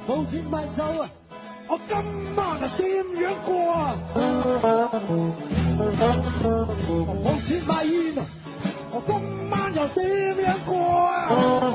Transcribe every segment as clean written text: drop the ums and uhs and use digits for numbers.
冇錢買酒啊！我今晚啊點樣過啊？冇錢買煙啊！我今晚又點樣過啊？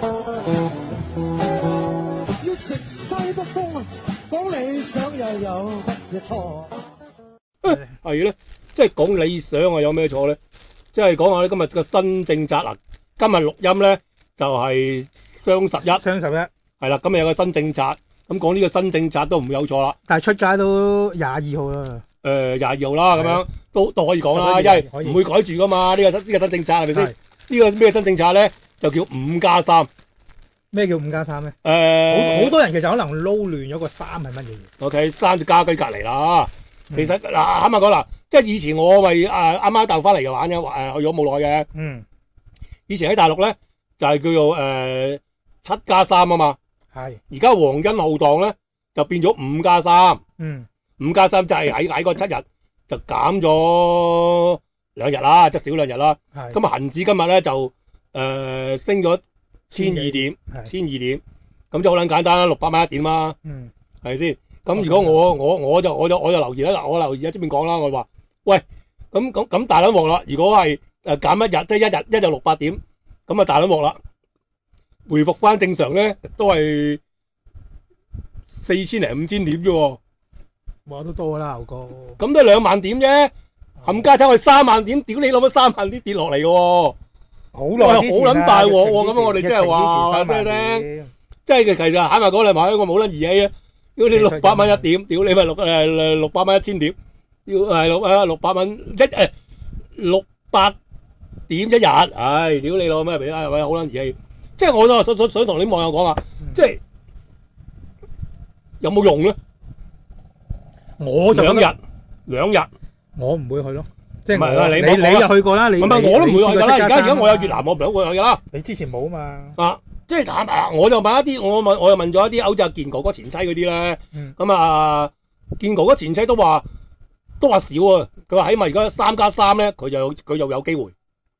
要食西北風啊！講理想又有乜嘢錯？ 係咧，即係講理想啊，有咩錯咧？即係講下咧今日嘅新政策嗱，今日錄音咧就係雙十一，係啦，今日有個新政策，咁講呢個新政策都唔會有錯啦。 但係出街都22號啦。 22號啦，咁樣都可以講啦，因為唔會改住噶嘛。呢個新政策係咪先？呢個咩新政策咧？就叫5+3。 咩叫5+3咧？好多人其實可能撈亂咗個3係乜嘢 ？OK， 3就家居隔離啦。其實嗱，啱啱講啦，即係以前我咪啱啱大陸翻嚟嘅玩嘅，去咗冇耐嘅。 嗯。 以前喺大陸咧就係叫做7+3啊嘛。 係。 而家皇恩浩蕩咧就變咗5+3。 嗯。 5+3就係喺個7日就減咗2日啦，即係少2日啦。 係。 咁啊，恒指今日咧就升咗1,200點，1,200點，咁就好撚簡單啦，600蚊一點啦。 嗯。 係咪先？咁如果我就留言啦，我留言喺出邊講啦，我話喂，咁大撚鑊啦！如果係減一日，即係一日600點，咁啊大撚鑊啦！回復翻正常咧，都係4000零5000點啫喎。 哇，都多啦，牛哥。 咁都2萬點啫，冚家鏟去3萬點，屌你老母3萬點跌落嚟嘅喎。 好耐之前啦， 好撚大鑊喎！咁我哋真係話真係聽，即係其實喺埋嗰兩萬，我冇撚兒戲啊！如果你600蚊一點，屌你咪600蚊1000點，要係600蚊600點一日，唉，屌你老咩？係咪好撚兒戲？即係我都想同啲網友講下，即係有冇用咧？ 我就 2日， 我唔會去咯。即係唔係你又去過啦，你唔係我都唔會去㗎啦。而家我有越南，我唔想去㗎啦。 你之前冇啊嘛？ 即係我就問一啲，我又問咗一啲好似健哥哥前妻嗰啲咧，咁啊健哥哥前妻都話少啊，佢話起碼而家3+3咧，佢又有機會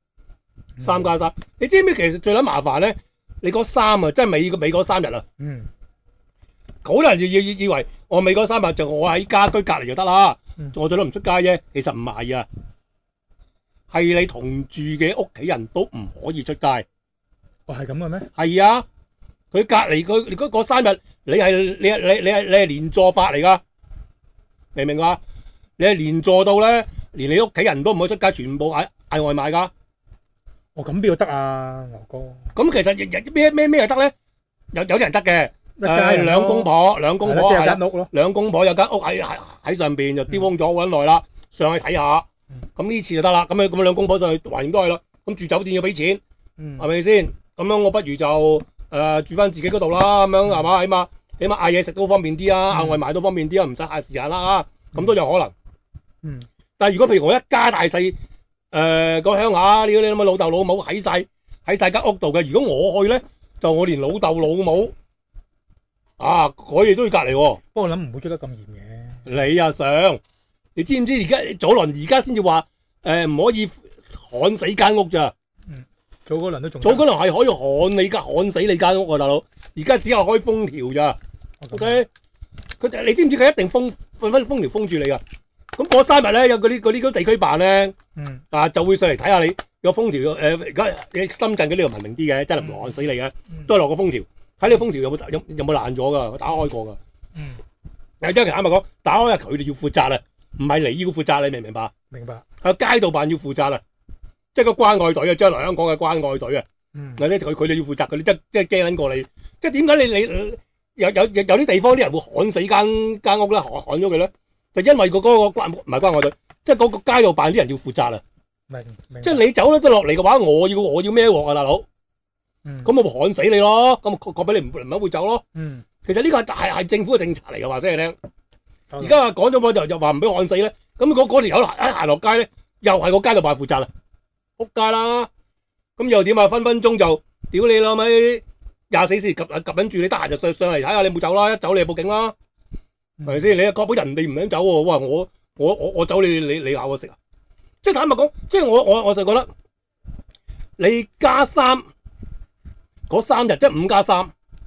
3+3。你知唔知其實最撚麻煩咧？你嗰3啊，即係美嗰3日啊，好多人就以為我美嗰3日就我喺家居隔離就得啦，我最多唔出街啫。其實唔係啊，係你同住嘅屋企人都唔可以出街。 係咁嘅咩？ 係啊，佢隔離佢嗰3日，你係連坐法嚟噶，明唔明啊？你係連坐到咧，連你屋企人都唔可以出街，全部嗌外賣噶。 咁邊度得啊，牛哥？ 咁其實咩得咧？有人得嘅，兩公婆係啦，兩公婆有間屋喺上邊就丟空咗好耐啦，上去睇下。咁呢次就得啦，咁兩公婆上去橫掂都係啦。咁住酒店要俾錢，係咪先？咁樣我不如就住翻自己嗰度啦，咁樣係嘛？起碼嗌嘢食都方便啲啊，嗌外賣都方便啲啊，唔使嗌時間啦，咁都有可能。但係如果譬如我一家大細個鄉下，你諗下老豆老母喺晒間屋度嘅，如果我去咧，就我連老豆老母嗰嘢都要隔離喎。 不過我諗唔會捉得咁嚴嘅。 你又想？你知唔知而家早輪而家先至話唔可以焊死間屋咋？ 早嗰輪係可以焊死你間屋啊，大佬！而家只有開封條咋 ？OK， 你知唔知佢一定封條封住你噶？咁嗰3日咧，有嗰啲地區辦咧，就會上嚟睇下你有封條。而家你深圳嗰啲又文明啲嘅，真係唔焊死你嘅，都係落個封條，睇你封條有冇爛咗噶，打開過噶。有啲人啱咪講，打開佢哋要負責啦，唔係你要負責，你明唔明白？ 明白。 係街道辦要負責啦。即係個關愛隊啊，將來香港嘅關愛隊啊，或者佢哋要負責嗰啲，即係驚撚過你。即係點解你有啲地方啲人會焊死間屋咧，焊咗佢咧？就因為嗰個唔係關愛隊，即係嗰個街道辦啲人要負責啦。 明。 即係你走得落嚟嘅話，我要孭鑊啊，大佬。咁我咪焊死你咯。咁確俾你唔會走咯。其實呢個係政府嘅政策嚟嘅，話聲你聽。而家講咗我就話唔俾焊死咧，咁嗰條友一行落街咧，又係個街道辦負責啦。仆街啦，咁又點啊？分鐘就屌你老味，24小時夾緊住你，得閒就上嚟睇下你冇走啦，一走你就報警啦，係咪先？你確保人哋唔想走喎，哇！我走你咬我食啊！即係坦白講，即係我就覺得你加3嗰3日即係5+3，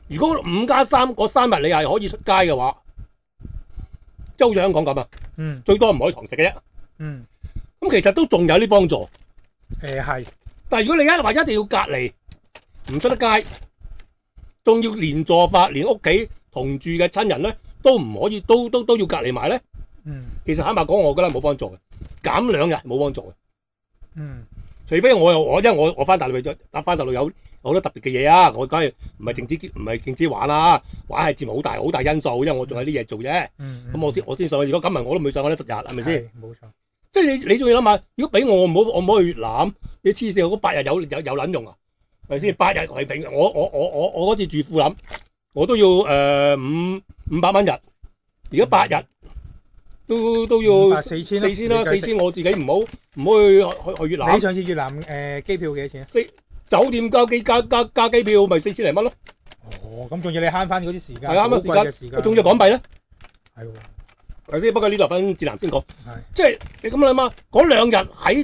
如果5+3嗰3日你係可以出街嘅話，即係好似香港咁啊，最多唔可以堂食嘅啫。咁其實都仲有啲幫助。 係。 但係如果你話一定要隔離，唔出得街，仲要連坐法，連屋企同住嘅親人咧都唔可以，都要隔離埋咧。其實坦白講，我覺得冇幫助嘅，減2日冇幫助嘅。除非因為我翻大陸翻大陸有好多特別嘅嘢啊，我梗係唔係淨止玩啦，玩係佔好大因素，因為我仲有啲嘢做啫。咁我先上去。如果咁我都唔會上去得10日，係咪先？冇錯。即係你仲要諗下，如果俾我唔好去越南，你黐線，嗰8日有撚用啊？係咪先？8日為平，我嗰次住富林，我都要500蚊日，而家8日都要4000啦，4000我自己唔好去越南。 你上次越南機票幾多錢啊？ 酒店加機票咪4000零蚊咯。 咁仲要你慳翻嗰啲時間， 係慳翻時間，仲要港幣咧。 係喎。 係先，不過呢度分智南先講，即係你咁諗下，嗰2日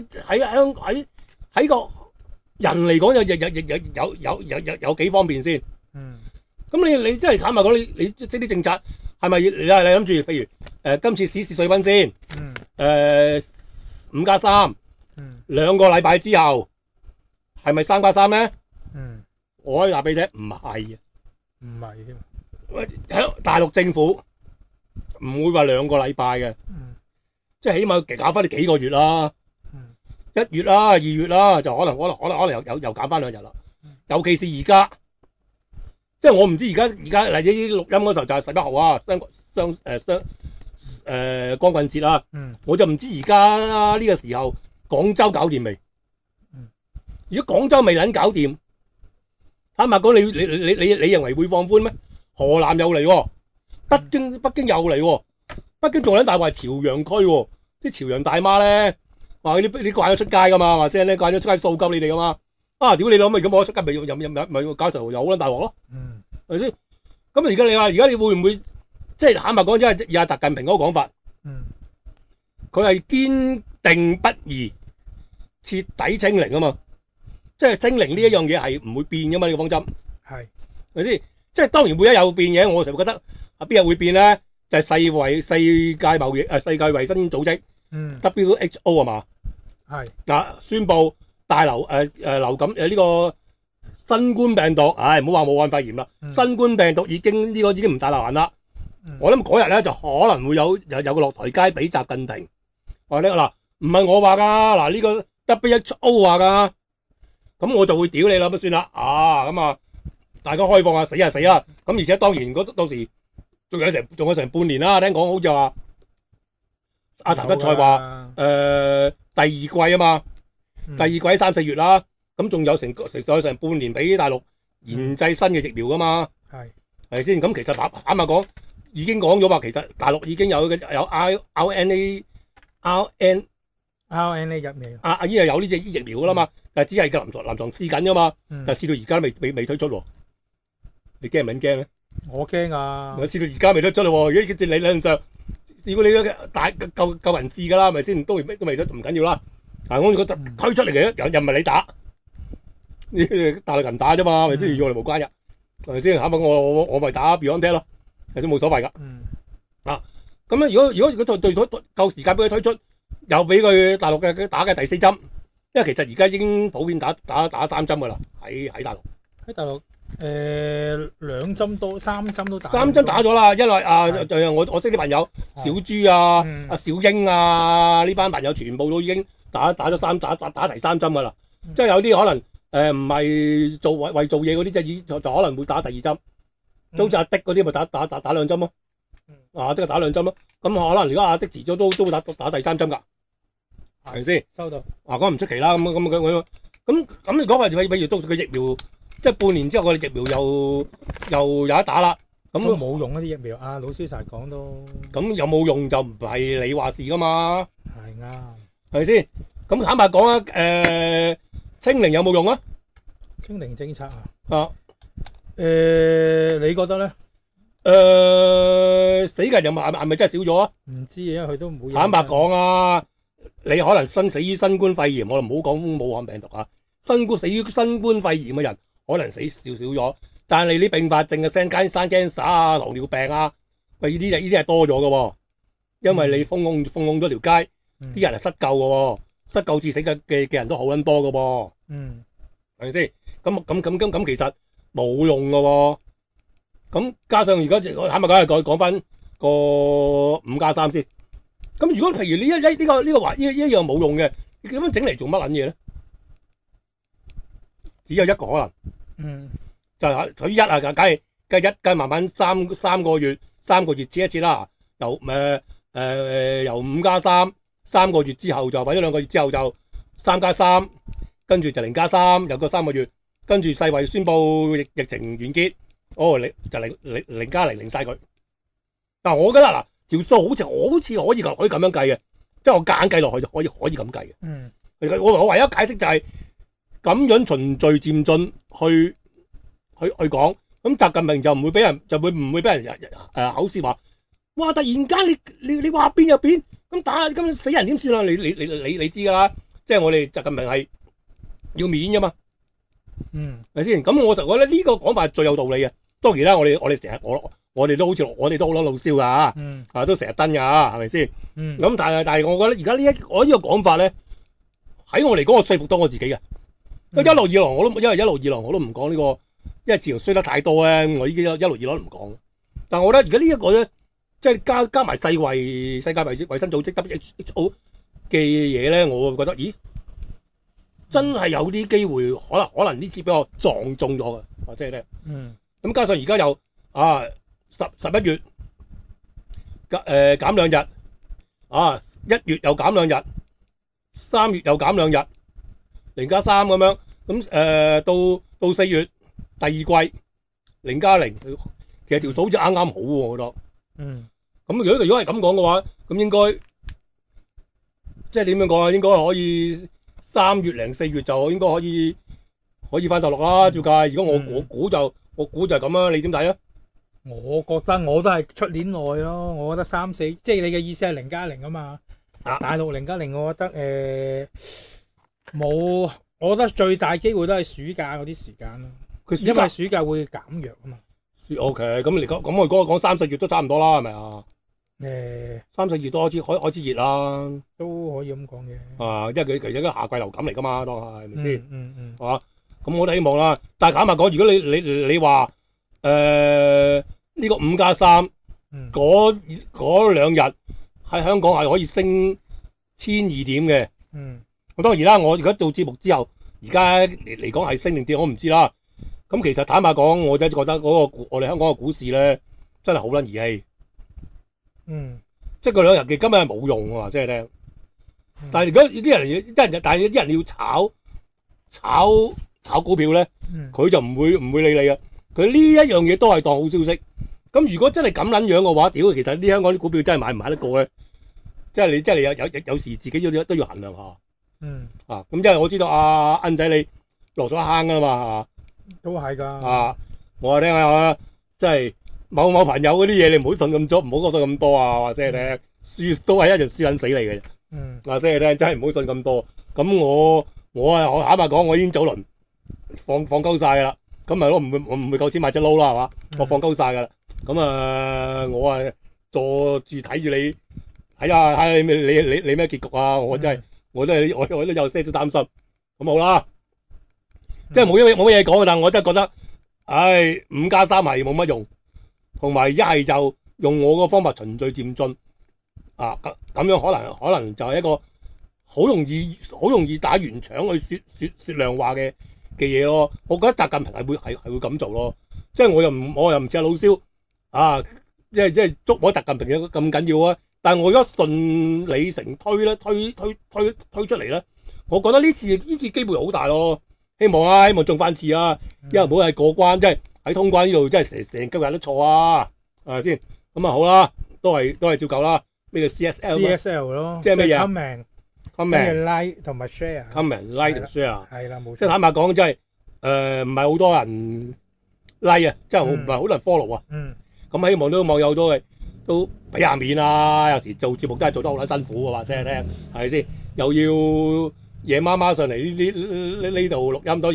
喺個人嚟講有幾方便先？咁你真係坦白講，你即啲政策係咪你諗住？譬如今次試水溫先，5+3，2個禮拜之後係咪3+3咧？我可以話俾你聽，唔係添。喺大陸政府唔會話2個禮拜嘅，即係起碼搞翻你幾個月啦，1月啦、2月啦，就可能又減翻2日啦。尤其是而家，即係我唔知而家嚟呢啲錄音嗰時候就係11號啊，光棍節啦。我就唔知而家呢個時候廣州搞掂未？如果廣州未撚搞掂，坦白講，你認為會放寬咩？河南又嚟喎。北京又嚟喎，北京仲撚大話朝陽區喎，啲朝陽大媽咧話你慣咗出街噶嘛，或者咧慣咗出街掃鳩你哋噶嘛，屌你老味，咁我出街咪搞成又好撚大鑊咯，係咪先？咁而家你會唔會即係坦白講，因為而家習近平嗰個講法，佢係堅定不移徹底清零啊嘛，即係清零呢一樣嘢係唔會變噶嘛，呢個方針係咪先？即係當然每一有變嘢，我成日覺得。邊日會變咧？就係世界衛生組織WHO 啊嘛，係嗱宣布大流感呢個新冠病毒，唔好話武漢肺炎啦，新冠病毒已經唔大流行啦。我諗嗰日咧就可能會有個落台階俾習近平話呢嗱，唔係我話噶，嗱呢個 WHO 話噶，咁我就會屌你啦，咁算啦咁啊，大家開放啊，死啊死啦！咁而且當然到時。仲有成半年啦，聽講好似話阿譚德塞話第二季啊嘛，第二季3、4月啦，咁仲有成半年俾大陸研製新嘅疫苗噶嘛，係咪先？咁其實坦白講已經講咗話，其實大陸已經有 RNA 疫苗，已經係有呢隻疫苗噶啦嘛，但係只係個臨床試緊噶嘛，但係試到而家都未推出喎，你驚唔驚咧？ 我驚啊！ 我試到而家未得出咯，如果理論上，如果你大夠人試噶啦，係咪先？都未得，唔緊要啦。我覺得推出嚟嘅又唔係你打，大陸人打啫嘛，係咪先？與我哋無關嘅，係咪先？我咪打 BioNTech 咯，係先冇所謂噶。咁咧，如果對夠時間俾佢推出，又俾佢大陸嘅打嘅第4針，因為其實而家已經普遍打3針噶啦，喺大陸。喺大陸。 2針多，3針都打。 3針打咗啦，因為我識啲朋友，小豬阿小英啊呢班朋友全部都已經打咗打齊3針噶啦，即係有啲可能唔係為做嘢嗰啲，就可能會打第2針，好似阿的嗰啲咪打2針咯，即係打2針咯，咁可能而家阿的遲咗都會打第3針噶，係咪先？收到。咁唔出奇啦，咁如果譬如到時個疫苗。即係半年之後，我哋疫苗又有得打啦。咁都冇用嗰啲疫苗，老師成日講都。 咁有冇用就唔係你話事噶嘛？ 係啱， 係咪先？咁坦白講啊，清零有冇用啊？ 清零政策你覺得咧？ 死嘅人係咪真係少咗啊？ 唔知啊，佢都唔會。 坦白講啊，你可能死於新冠肺炎，我哋唔好講武漢病毒啊。死於新冠肺炎嘅人。可能死少咗， 但係你併發症嘅生cancer啊、糖尿病啊，喂呢啲係多咗嘅喎，因為你封控咗條街，啲人係失救嘅喎，失救致死嘅人都好撚多嘅噃，係咪先？咁其實冇用嘅喎，咁加上而家我坦白講翻個5+3先，咁如果譬如呢一樣冇用嘅，你咁樣整嚟做乜撚嘢咧？只有一個可能，就係取一啊，梗係慢慢三個月切一次啦。由5+3， 3個月之後就或者2個月之後就3+3，跟住就0+3，有個3個月，跟住世衛宣布疫情完結，就0+0零晒佢。但我覺得嗱，條數好似可以咁樣計嘅，即係我夾硬計落去就可以咁計嘅。我唯一解釋就係咁樣循序漸進去講，咁習近平就唔會俾人口舌話，哇！突然間你話變就變，咁死人點算啊？你知㗎啦，即係我哋習近平係要面㗎嘛，係咪先？咁我就覺得呢個講法係最有道理嘅。當然啦，我哋成日我哋都好似我哋都好撚老蕭㗎，都成日登㗎，係咪先？咁但係我覺得而家我呢個講法咧，喺我嚟講，我說服到我自己嘅。一路以來我都唔講呢個，因為自從衰得太多咧，我已經一路以來都唔講。但係我覺得而家呢一個咧，即係加埋世界衛生組織 WHO 嘅嘢咧，我會覺得，咦，真係有啲機會，可能呢次俾我撞中咗嘅，或者係咧。咁加上而家又11月減2日，1月又減2日，3月又減2日，0+3咁樣。咁到4月第二季0+0，其實條數就啱啱好喎，我覺得。咁如果係咁講嘅話，咁應該即係點樣講啊？應該可以3月零4月就應該可以翻大陸啦，照計。如果我估就係咁啦，你點睇啊？ 我覺得我都係出年內咯。我覺得3、4，即係你嘅意思係0+0啊嘛。大陸0+0，我覺得冇。我覺得最大機會都係暑假嗰啲時間咯。因為暑假會減弱啊嘛。 OK，咁你講我講3、4月都差唔多啦，係咪啊？3、4月都開始熱啦， 都可以咁講嘅。 因為佢其實個夏季流感嚟噶嘛，當係咪先？係嘛？咁我都希望啦。但係坦白講，如果你話呢個5+3嗰2日喺香港係可以升1200點嘅。咁當然啦，我而家做節目之後，而家嚟講係升定跌，我唔知啦。咁其實坦白講，我真係覺得我哋香港嘅股市咧，真係好撚兒戲。即係嗰2日嘅根本係冇用喎，即係咧。但係如果啲人要炒股票咧，佢就唔會理你嘅。佢呢一樣嘢都係當好消息。咁如果真係咁撚樣嘅話，屌，其實啲香港啲股票真係買唔買得過咧？即係你有時自己都要衡量下。咁即係我知道阿恩仔你落咗坑㗎嘛， 都係㗎。 我話聽下，即係某朋友嗰啲嘢，你唔好信咁多，唔好覺得咁多啊！話聲你聽，輸都係一樣輸緊死你嘅。話聲你聽，真係唔好信咁多。咁我坦白講，我已經早輪放鳩晒㗎啦。咁咪咯，唔會夠錢買隻撈啦，係嘛？我放鳩晒㗎啦。咁我坐住睇住你，睇下你咩結局啊！我真係。我都有些都擔心，咁好啦，即係冇乜嘢講，但係我真係覺得，5+3係冇乜用，同埋一係就用我個方法循序漸進，咁樣可能就係一個好容易打圓場去說亮話嘅嘢咯。我覺得習近平係會咁做咯，即係我又唔似阿老蕭即係捉摸習近平咁緊要啊！但係我而家順理成推咧，推出嚟咧，我覺得呢次機會好大咯。希望中翻次啊！因為唔好係過關，即係喺通關呢度，即係成今日都錯啊，係咪先？咁好啦，都係照舊啦。咩叫 CSL 咯？ 即係咩嘢 ？comment、like 同埋 share。comment、like 同 share。 係啦，冇錯。 即係坦白講，即係唔係好多人 like 啊，即係唔係好多人 follow 啊。咁希望啲網友都俾下面啊！有時做節目都係做得好撚辛苦嘅，話聲你聽，係咪先？又要夜媽媽上嚟呢度錄音，當然係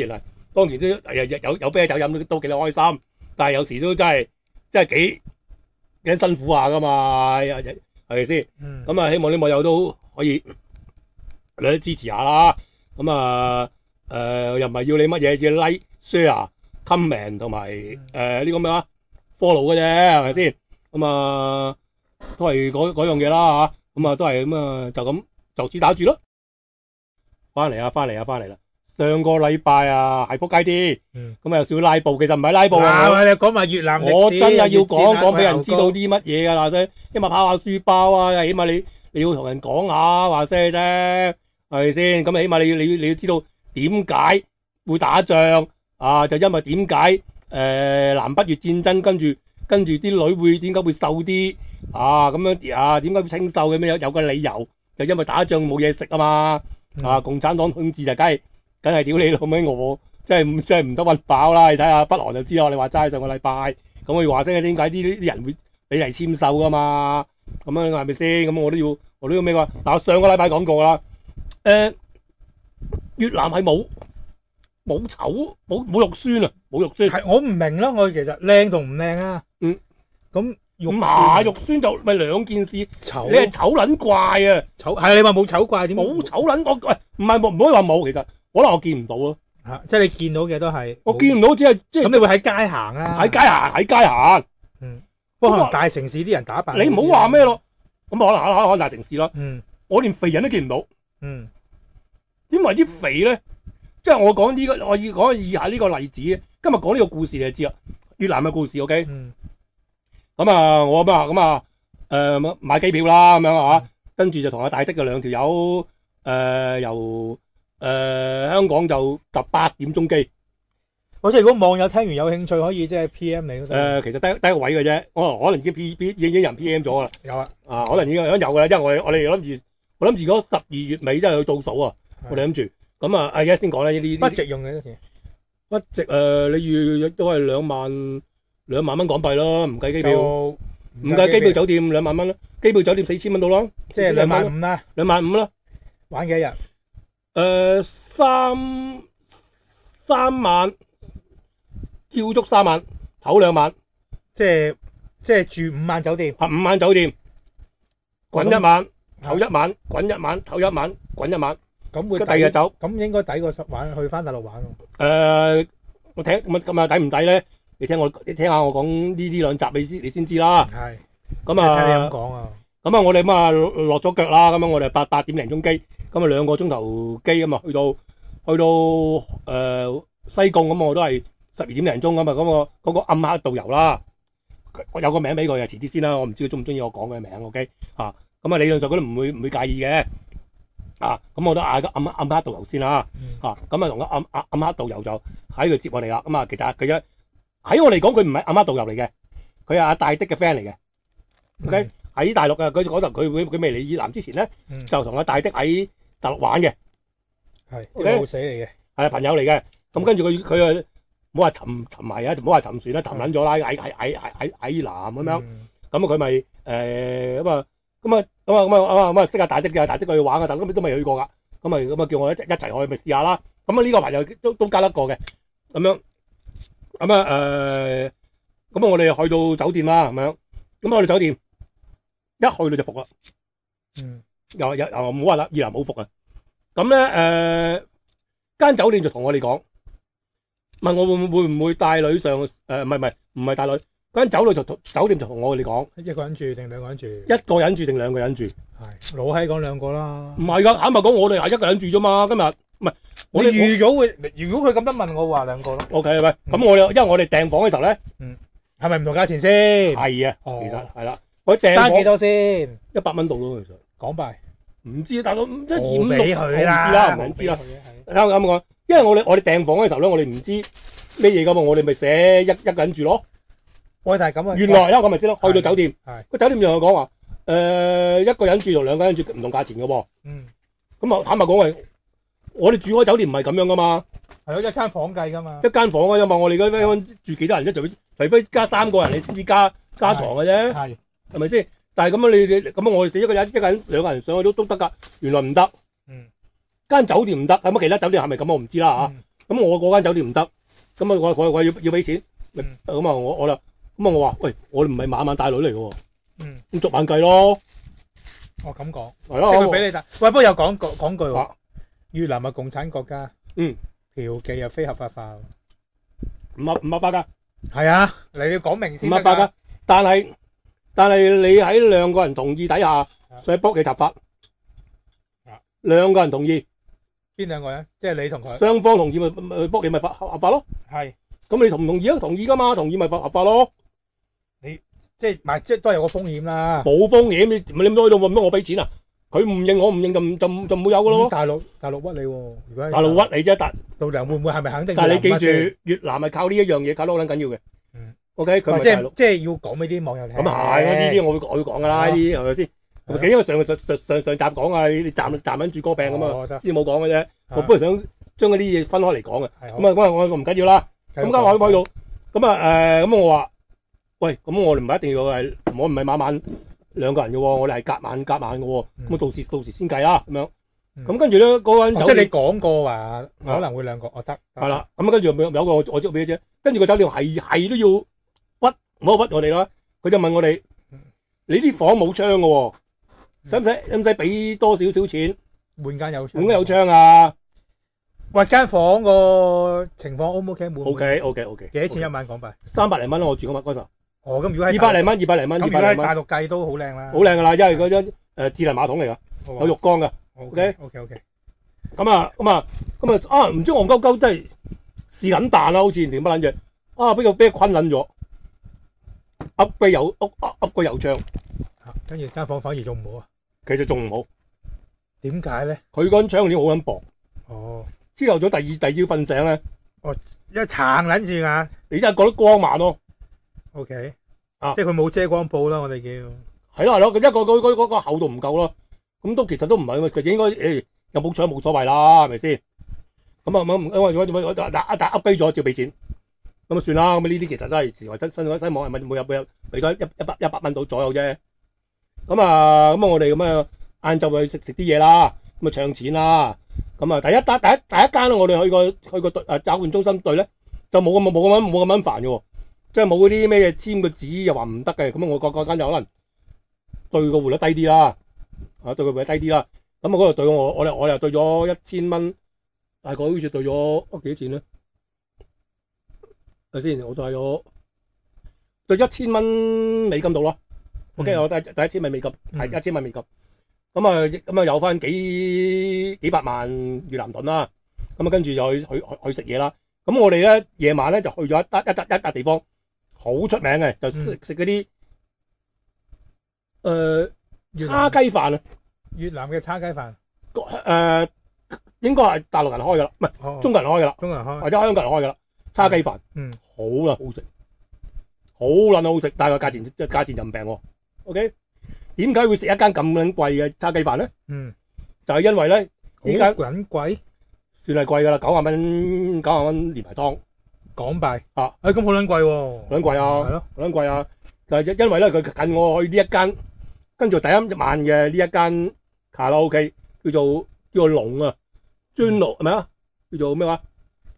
當然都有啤酒飲都幾開心，但係有時都真係幾辛苦下噶嘛，係咪先？咁希望啲網友都可以你都支持下啦。咁又唔係要你乜嘢，只 like、share、comment 同埋呢個咩啊 follow 嘅啫，係咪先？咁都係嗰樣嘢啦嚇。咁都係咁就咁就此打住咯。翻嚟啦！上個禮拜係撲街啲，咁有少少拉布，其實唔係拉布啊！ 你講埋越南歷史， 我真係要講俾人知道啲乜嘢㗎啦，即係起碼拋下書包啊，起碼你要同人講下話聲啫，係咪先？咁起碼你要知道點解會打仗啊？就因為點解南北越戰爭跟住啲女會點解會瘦啲啊？咁樣啊？點解會清瘦嘅咩？有個理由，就因為打仗冇嘢食啊嘛！共產黨統治就梗係屌你老味，我真係唔得溫飽啦！你睇下北韓就知啦，你話齋上個禮拜咁我要話聲點解啲人會俾嚟簽售噶嘛？咁樣係咪先？咁我都要咩話？嗱，上個禮拜講過啦，越南係冇肉酸啊，冇肉酸。係我唔明啦，我其實靚同唔靚啊？咁肉酸就咪兩件事。醜，你係醜撚怪啊！ 醜係你話冇醜怪點？ 冇醜撚我喂，唔可以話冇，其實。可能我見唔到咯， 即係你見到嘅都係我見唔到，即係咁你會喺街行啊？ 喺街行， 不過可能大城市啲人打扮， 你唔好話咩咯，咁可能大城市咯，我連肥人都見唔到，點為之肥咧？即係我講呢個，我要講以下呢個例子，今日講呢個故事你就知啦，越南嘅故事 ，OK，咁我買機票啦，咁樣啊，跟住就同阿大的嘅兩條友，由香港就搭8點鐘機。 即係如果網友聽完有興趣，可以即係 PM 你。 其實得一個位嘅啫，可能已經已經有人 PM 咗啦。有啊，可能已經有㗎啦，因為我哋諗住如果12月尾真係去倒數啊，我哋諗住。咁而家先講啦，呢啲。 budget用幾多錢 ？budget你預都係2萬蚊港幣咯，唔計機票，唔計機票酒店2萬蚊啦，機票酒店4000蚊到咯， 即係2萬5啦 ，2萬5啦。 玩幾日 ？3萬，叫足3萬，頭2萬， 即係住5晚酒店 ，5晚酒店，滾1晚，頭1晚，滾1晚，頭1晚，滾1晚， 咁會第二日走， 咁應該抵過10晚去翻大陸玩喎。 我聽咁抵唔抵咧？你聽下我講呢2集，你先知啦。係。咁啊， 聽你咁講啊。 咁啊，我哋落咗腳啦，咁樣我哋8點零鐘機，咁啊2個鐘頭機咁啊，去到西貢咁我都係12點零鐘咁啊，嗰個暗黑導遊啦，我有個名俾佢啊，遲啲先啦，我唔知佢中唔中意我講嘅名 ，OK 啊？咁啊理論上佢都唔會介意嘅，啊咁我都嗌個暗黑導遊先啦，啊咁啊同個暗黑導遊就喺度接我哋啦，咁啊其實佢喺我嚟講佢唔係暗黑導遊嚟嘅，佢係阿大的嘅 friend 嚟嘅 ，OK。喺大陸啊，嗰陣佢未嚟越南之前咧，就同阿大的喺大陸玩嘅， 係啲老死嚟嘅， 係朋友嚟嘅。咁跟住佢啊，唔好話沉迷啊，唔好話沉船啦，沉撚咗啦，喺越南咁樣。咁佢咪咁啊識下大的嘅，大的佢去玩啊，但係都未去過噶。咁啊叫我一齊去，咪試下啦。咁啊呢個朋友都交得過嘅，咁樣咁我哋去到酒店啦，咁樣咁我哋酒店。一去到就服啦，又唔好話啦，越南冇服啊。咁咧間酒店就同我哋講，問我會唔會帶女上？唔係帶女。間酒店就同我哋講， 一個人住定2個人住？ 一個人住定2個人住？ 係老閪講2個啦。唔係噶，坦白講，我哋係1個人住啫嘛。今日唔係我哋預咗會，如果佢咁樣問我話2個咯。 OK 係咪？咁因為我哋訂房嘅時候咧， 係咪唔同價錢先？ 係啊，其實係啦。 爭幾多先 ？100蚊到咯，其實港幣唔知，但係即係 2、5、6， 我唔知啦，唔知啦。啱講，因為我哋訂房嘅時候咧，我哋唔知咩嘢噶嘛，我哋咪寫一個人住咯。 喂，但係咁啊， 原來啦，咁咪先咯。去到酒店，個酒店就講話1個人住同2個人住唔同價錢噶喎。咁啊，坦白講我哋住嗰酒店唔係咁樣噶嘛。 係咯，一間房計噶嘛。 一間房啊嘛，我哋嗰間住幾多人啫？除非加3個人，你先至加床嘅啫。係咪先？但係咁你咁我哋死1個人2個人上去都得噶，原來唔得。間酒店唔得，咁其他酒店係咪咁我唔知啦嚇。 咁我嗰間酒店唔得，咁啊我要俾錢，咁啊我啦，咁啊我話喂，我哋唔係晚晚帶女嚟嘅，咁逐晚計咯。 我咁講， 係咯， 即係佢俾你帶。喂，不過又講句話，越南係共產國家，嫖妓又非合法化， 唔合法噶。 係啊，你要講明先得㗎。 唔合法噶，但係你喺兩個人同意底下，所以卜你合法。兩個人同意， 邊兩個人？即係你同佢。 雙方同意咪卜你咪合法咯。係。咁你同唔同意啊？同意噶嘛，同意咪合法咯。 你即係都係有個風險啦。 冇風險，你唔去到問我俾錢啊？佢唔認我唔認就唔會有噶咯。 大陸屈你喎，如果大陸屈你啫，到時會唔會係咪肯定？ 但係你記住，越南係靠呢一樣嘢搞得好撚緊要嘅。OK， 佢唔係大陸。 即係要講俾啲網友聽。 咁啊係，呢啲我會講噶啦，呢啲係咪先？因為上集講啊，你站緊住歌病咁啊，先冇講嘅啫。我本來想將嗰啲嘢分開嚟講嘅，咁啊我唔緊要啦。咁而家我喺度，咁啊咁我話，喂，咁我哋唔係一定要係，我唔係晚晚兩個人嘅喎，我哋係隔晚嘅喎。咁到時先計啦，咁樣。咁跟住咧嗰間酒店， 即係你講過話可能會兩個，我得。係啦， 咁跟住有個我捉俾你啫。跟住個酒店係都要屈，唔好屈我哋啦。佢就問我哋：你啲房冇窗嘅喎？使唔使俾多少少錢換間有窗啊？ 喂，間房個情況 O 唔 OK？滿 OK。 幾多錢一晚港幣 ？300零蚊咯，我住嗰時候。 咁如果喺 200零蚊。 咁如果喺大陸計都好靚啦。 好靚噶啦，因為嗰張智能馬桶嚟噶，有浴缸噶。OK。咁啊，唔知戇鳩鳩真係試撚彈啦，好似點乜撚嘢啊？俾佢困撚咗，噏個油窗。 跟住間房反而仲唔好啊？ 其實仲唔好， 點解咧？ 佢嗰張窗簾好撚薄。朝頭早第二朝瞓醒咧， 一撐撚住眼， 你真係覺得光猛咯。 OK，即係佢冇遮光布啦，我哋叫。 係咯，佢一個厚度唔夠咯。咁都其實都唔係，佢應該有冇窗冇所謂啦，係咪先？咁啊因為但噏低咗照俾錢，咁啊算啦。咁呢啲其實都係時為新網係咪每日俾多100蚊到左右啫。咁我哋咁啊晏晝去食啲嘢啦，咁啊唱錢啦。咁啊第一間我哋去個找換中心對咧，就冇咁樣煩嘅，即係冇嗰啲咩簽個紙又話唔得嘅。咁我嗰間就可能對個匯率低啲啦，對個匯率低啲啦。咁啊嗰度對我哋又對咗1000蚊，大概好似對咗幾多錢咧？睇先，我對咗1000蚊美金到咯。OK， 我第1000蚊美金，係1000蚊美金。咁啊有翻幾百萬越南盾啦。咁啊跟住就去食嘢啦。咁我哋咧夜晚咧就去咗一笪地方，好出名嘅，就食嗰啲叉雞飯啊。 越南嘅叉雞飯， 應該係大陸人開噶啦，唔係中國人開噶啦，或者香港人開噶啦。叉雞飯，好啦，好食，好撚好食，但係個價錢就唔平喎。OK， 點解會食一間咁撚貴嘅叉雞飯咧？就係因為咧呢間撚貴， 算係貴噶啦，90蚊連埋湯港幣啊！ 咁好撚貴喎， 撚貴啊，係咯，好撚貴啊！但係因為咧佢近我去呢一間，跟住第一晚嘅呢一間卡拉 OK 叫做龍啊，尊龍係咪啊？叫做咩話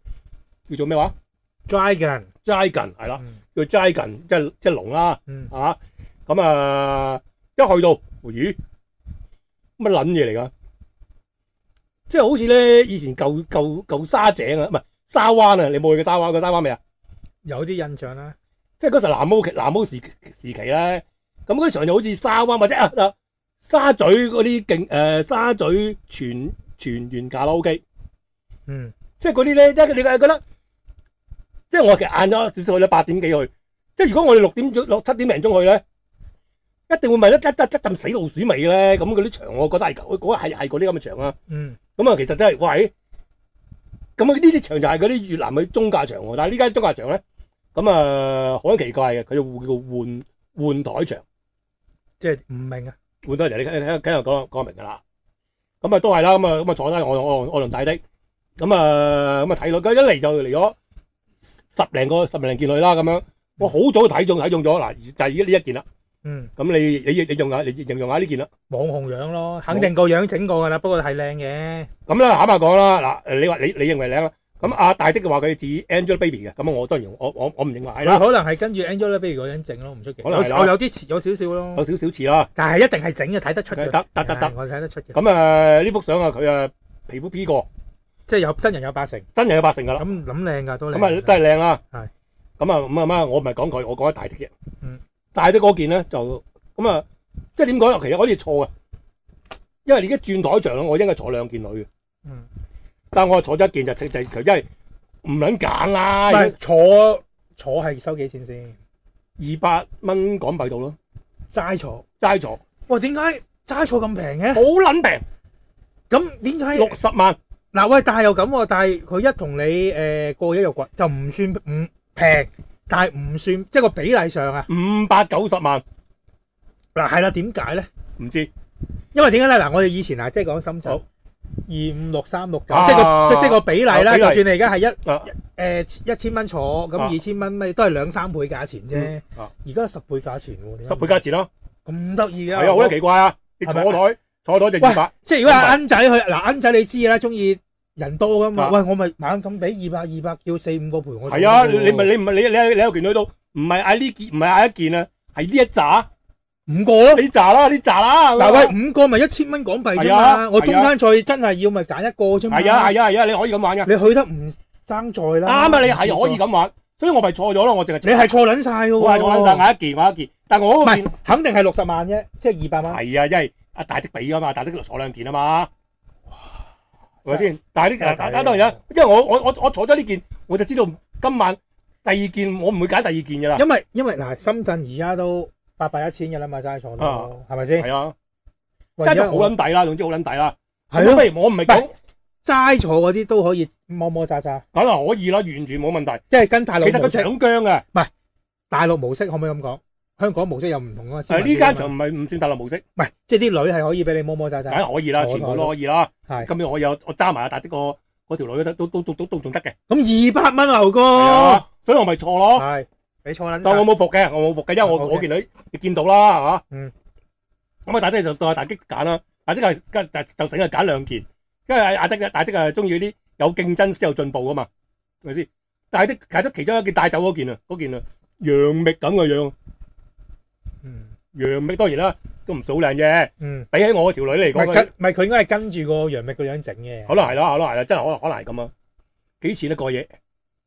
？Dragon 係啦，叫 Dragon 即係龍啦，嚇咁啊！一去到，咦乜撚嘢嚟㗎？即係好似咧以前舊沙井啊，唔係沙灣啊，你冇去過沙灣未啊？ 有啲印象啦， 即係嗰時南歐時期咧，咁嗰啲場就好似沙灣或者沙咀嗰啲沙咀全員卡拉 OK，即係嗰啲咧，即係你係覺得，即係我其實晏咗少少去咗8點幾去，即係如果我哋7點零鐘去咧，一定會聞一陣死老鼠味咧。咁嗰啲場我覺得係嗰啲咁嘅場啊。咁啊，其實真係喂，咁啊呢啲場就係嗰啲越南嘅中價場喎。但係呢間中價場咧，咁啊好奇怪嘅，佢就叫換台場， 即係唔明啊。 換台場你聽我講明㗎啦。咁啊都係啦，咁啊坐低我同大的，咁啊睇落，佢一嚟就嚟咗十零件女啦咁樣。我好早睇中咗嗱，就係而家呢一件啦。咁你形容下呢件啦。 網紅樣咯，肯定個樣整過㗎啦，不過係靚嘅。 咁啦，坦白講啦，嗱，你話你認為靚啦， 咁阿大的嘅話佢似 Angelababy 嘅，咁我當然我唔認為係啦。 可能係跟住 Angelababy 嗰樣整咯，唔出奇。 可能係啦， 我有啲似有少少咯， 有少少似啦。 但係一定係整嘅，睇得出嘅。 得， 我睇得出嘅。 咁呢幅相啊，佢皮膚 P 過， 即係有真人有80， 真人有80㗎啦。 咁靚㗎都靚。 咁都係靚啦。 係。 咁我唔係講佢，我講大的嘅。大的嗰件咧就咁即係點講？其實我啲錯嘅，因為你而家轉台場我應該坐2件女嘅。但係我坐咗1件就佢因為唔撚揀啦。 唔係坐係收幾錢先 ？200蚊港幣度咯。 齋坐。喂，點解齋坐咁平嘅？ 好撚平。 咁點解 60萬？ 嗱喂，但係又咁喎，但係佢一同你過夜又貴，就唔算唔平，但係唔算即係個比例上啊。 590萬。 嗱係啦，點解咧？ 唔知。 因為點解咧？嗱，我哋以前即係講深圳25639，即係個比例啦。就算你而家係1000蚊坐，咁2000蚊咪都係2-3倍價錢啫。而家10倍價錢喎 ，10倍價錢咯。 咁得意嘅。 係啊，好得奇怪啊！你坐台就200。 即係如果阿恩仔去嗱，恩仔你知嘅啦，中意人多噶嘛？喂，我咪猛咁俾200叫4-5個陪我。 係啊，你有件女到，唔係嗌呢件，唔係嗌一件啊，係呢一紮5個咯，呢紮啦。 嗱喂，5個咪1000蚊港幣啫嘛。我中間再真係要咪揀一個啫嘛。係啊，你可以咁玩噶。 你去得唔爭在啦。 啱啊，你係可以咁玩，所以我咪錯咗咯。我淨係你係錯撚晒嘅喎。 我係錯撚晒，嗌一件，但係我嗰件肯定係60萬啫，即係200蚊。 係啊，因為阿大的俾噶嘛，大的坐2件啊嘛。係咪先？但係當然啦，因為我坐咗呢件，我就知道今晚第2件我唔會揀第2件噶啦。 因為嗱，深圳而家都800-1000嘅啦嘛，齋坐到，係咪先？ 係啊，真係好撚抵啦，總之好撚抵啦。 係咯， 不如我唔係講齋坐嗰啲都可以摸摸揸揸， 梗係可以啦，完全冇問題。 即係跟大陸模式。 其實佢搶姜嘅， 唔係大陸模式，可唔可以咁講？香港模式又唔同啊。 呢間場唔算大陸模式， 唔係即係啲女係可以俾你摸摸揸揸。 梗係可以啦，全部都可以啦。 係今日我揸埋阿達的嗰條女都仲得嘅。 咁200蚊牛哥， 所以我咪錯咯。 係你錯撚。 但我冇服嘅，因為我件女你見到啦，係嘛？咁大的就到阿大的揀啦，大的就成日揀2件，因為阿大的係中意啲有競爭先有進步噶嘛，係咪先？大的揀咗其中一件帶走嗰件啊，楊冪咁嘅樣。楊冪當然啦，都唔數靚啫。比起我條女嚟講， 唔係佢應該係跟住個楊冪個樣整嘅。 可能係啦，真係可能係咁啊！幾錢一個嘢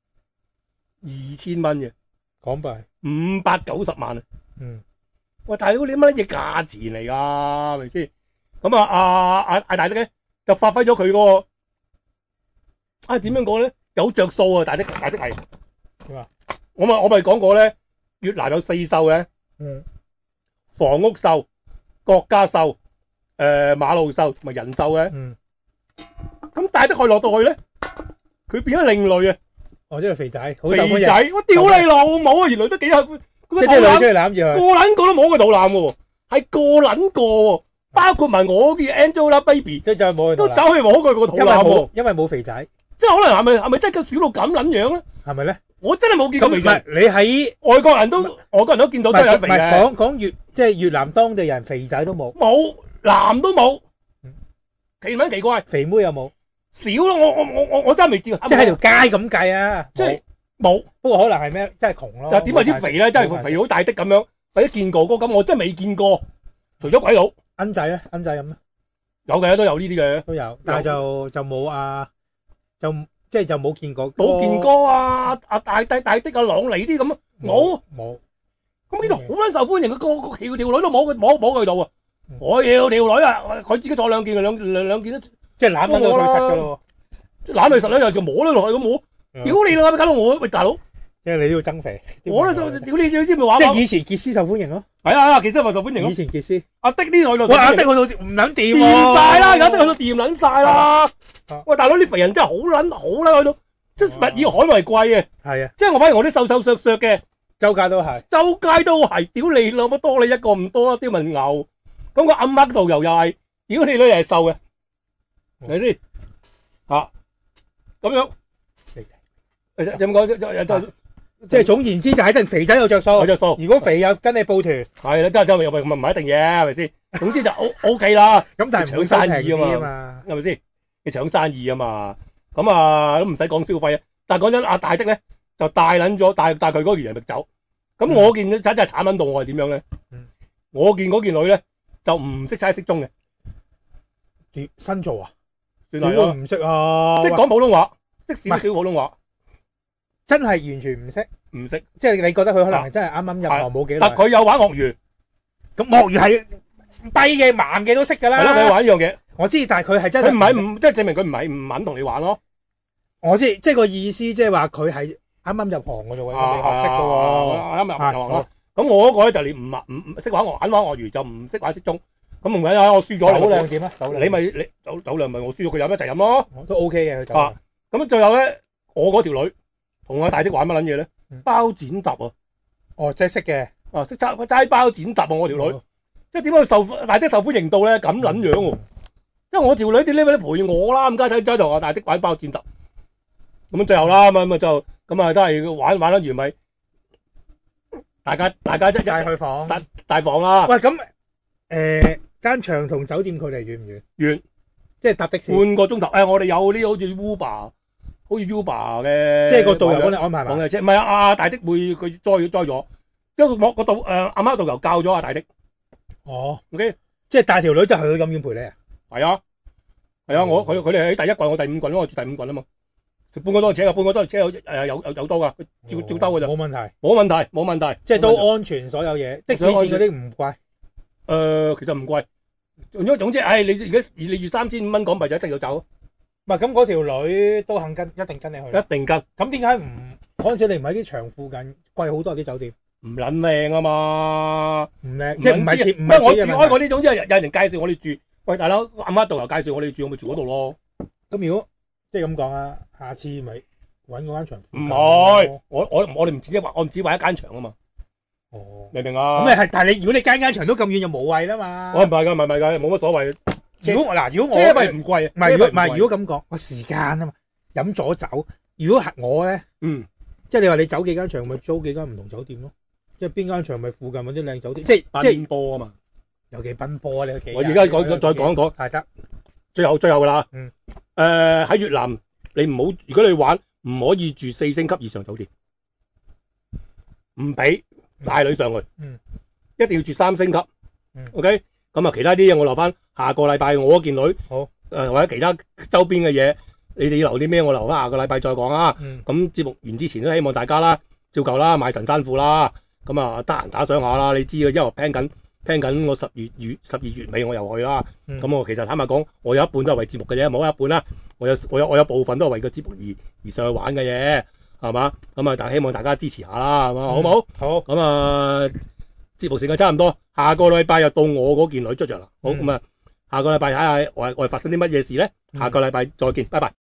？2000蚊嘅港幣 ，590萬啊！喂，大佬你乜嘢價錢嚟㗎？係咪先？咁阿大的咧就發揮咗佢嗰個點樣講咧？有着數啊！大的係點啊？我咪講過咧，越南有4秀嘅。房屋秀、國家秀、馬路秀同埋人秀嘅。咁大的可以落到去咧，佢變咗另類啊！ 即係肥仔， 肥仔，我屌你老母啊！原來都幾合， 即係啲女出去攬住佢， 個撚個都冇個肚腩嘅喎，係個撚個喎，包括埋我嘅 Angelababy， 即係冇都走去摸佢個肚腩喎， 因為冇肥仔， 即係可能係咪真係小到咁撚樣咧？係咪咧？我真係冇見過肥仔。 你喺外國人都見到都有肥嘅。 講即係越南當地人肥仔都冇， 男都冇，奇撚奇怪， 肥妹有冇？ 少咯，我真係未見過。 即係喺條街咁計啊， 即係冇。不過可能係咩？真係窮咯。 但係點為之肥咧？真係肥好大的咁樣，或者見過咁，我真係未見過。除咗鬼佬， 恩仔咧，恩仔咁咧， 有嘅都有呢啲嘅， 都有，但係就冇啊，就冇見過。 冇見過啊！大的阿朗尼啲咁啊，冇。咁呢度好撚受歡迎，個條女都摸佢度啊！我要條女啊！佢自己坐2件，兩件都即係攬翻到水實噶咯， 攬佢實咧又就摸得落去咁摸，屌你啦！搞到我喂大佬， 即係你都要增肥， 我都屌你知唔知話？ 即係以前傑斯受歡迎咯， 係啊，傑斯咪受歡迎咯。 以前傑斯阿的呢女度， 阿的去到唔撚掂晒啦，而家的去到掂撚晒啦。喂，大佬啲肥人真係好撚去到，即係物以罕為貴嘅。係啊，即係我反而我啲瘦削削嘅，周街都係，屌你老母多你一個唔多啦，刁民牛。咁個暗黑度又係，屌你女又係瘦嘅，係咪先？咁樣，點講？ 即係總言之，就係一定肥仔有着數。如果肥又跟你報團， 係啦，真係又唔係一定嘅，係咪先？總之就 OK 啦。 咁但係唔會搶生意啊嘛， 係咪先？你搶生意啊嘛。 咁啊都唔使講消費啊。但係講真，阿大的咧就帶撚咗帶佢嗰個原嚟走。咁我見真係慘撚到我係點樣咧？我見嗰件女咧就唔識猜識中嘅， 新做啊？ 算係咯， 唔識啊， 識講普通話，識少少普通話， 真係完全唔識， 唔識。 即係你覺得佢可能係真係啱啱入行冇幾耐。 但佢有玩鱷魚， 咁鱷魚係跛嘅盲嘅都識㗎啦。 係咯，佢玩呢樣嘢。 我知，但係佢係真係唔即係證明佢唔肯同你玩咯。 我知，即係個意思，即係話佢係啱啱入行嘅啫喎，未學識嘅喎。 啱入行咯。咁我嗰個咧就連唔識玩鱷魚，就唔識玩骰盅。咁唔緊要，我輸咗。 酒量點啊？ 你咪酒量咪我輸咗，佢飲一齊飲咯。 都 OK 嘅佢酒量。 咁最後咧，我嗰條女同阿大的玩乜撚嘢咧？包剪揼啊！ 哦，即係識嘅。 識齋包剪揼啊！我條女，即係點解大的受歡迎到咧咁撚樣喎？因為我條女啲呢位陪我啦，咁家睇齋同阿大的玩包剪揼。咁最後啦，咁就咁啊，都係玩得完咪，大家一帶去房大房啦。 喂，咁間場同酒店距離遠唔遠？遠，即係搭的士半個鐘頭。我哋有啲好似 Uber 嘅， 即係個導遊幫你安排埋。 唔係啊，大的會佢載咗，即係個阿媽導遊教咗阿大的。 哦 ，OK， 即係帶條女就係佢咁遠陪你啊？ 係啊，佢哋喺第一季，我第五季咯，我住第五季啊嘛。半個多車有多噶，照兜噶咋。冇問題， 即係都安全所有嘢。的士線嗰啲唔貴。 其實唔貴。總之，你而家你預3500蚊港幣就一定要走。 唔係咁嗰條女都肯一定跟你去。 一定跟。咁點解唔嗰陣時你唔喺啲場附近貴好多啲酒店？ 唔撚靚啊嘛。唔靚， 即係唔係錢？唔係我住開嗰啲，總之係有人介紹我哋住。喂，大佬，阿媽導遊介紹我哋住，我咪住嗰度咯。 咁如果即係咁講啊，下次咪揾嗰間場。 唔係，我哋唔止一話，我唔止話一間場啊嘛。哦，明唔明啊？ 咁但係如果你間場都咁遠，就無謂啦嘛。 我唔係㗎，冇乜所謂。 如果我車費唔貴， 唔係如果咁講，我時間啊嘛，飲咗酒。如果係我咧，即係你話你走幾間場，咪租幾間唔同酒店咯。即係邊間場咪附近揾啲靚酒店，即係奔波啊嘛。有幾奔波啊？你幾？ 我而家再講一講。係得。最後㗎啦。喺越南，你唔好，如果你玩，唔可以住4星級以上酒店，唔俾帶女上去，一定要住3星級。OK，咁啊，其他啲嘢我留翻下個禮拜我嗰件女，好，或者其他周邊嘅嘢，你哋要留啲咩，我留翻下個禮拜再講啊。咁節目完之前都希望大家啦，照舊啦，買神山褲啦，咁啊得閒打賞下啦。你知啊，因為我 plan 緊我12月尾我又去啦。咁我其實坦白講，我有一半都係為節目嘅啫，冇一半啦。我有部分都係為個節目而上去玩嘅嘢，係嘛？咁啊，但係希望大家支持下啦，係嘛？好唔好？好。咁啊，節目時間差唔多，下個禮拜又到我嗰件女出場啦。好，咁啊，下個禮拜睇下我係發生啲乜嘢事咧？下個禮拜再見，拜拜。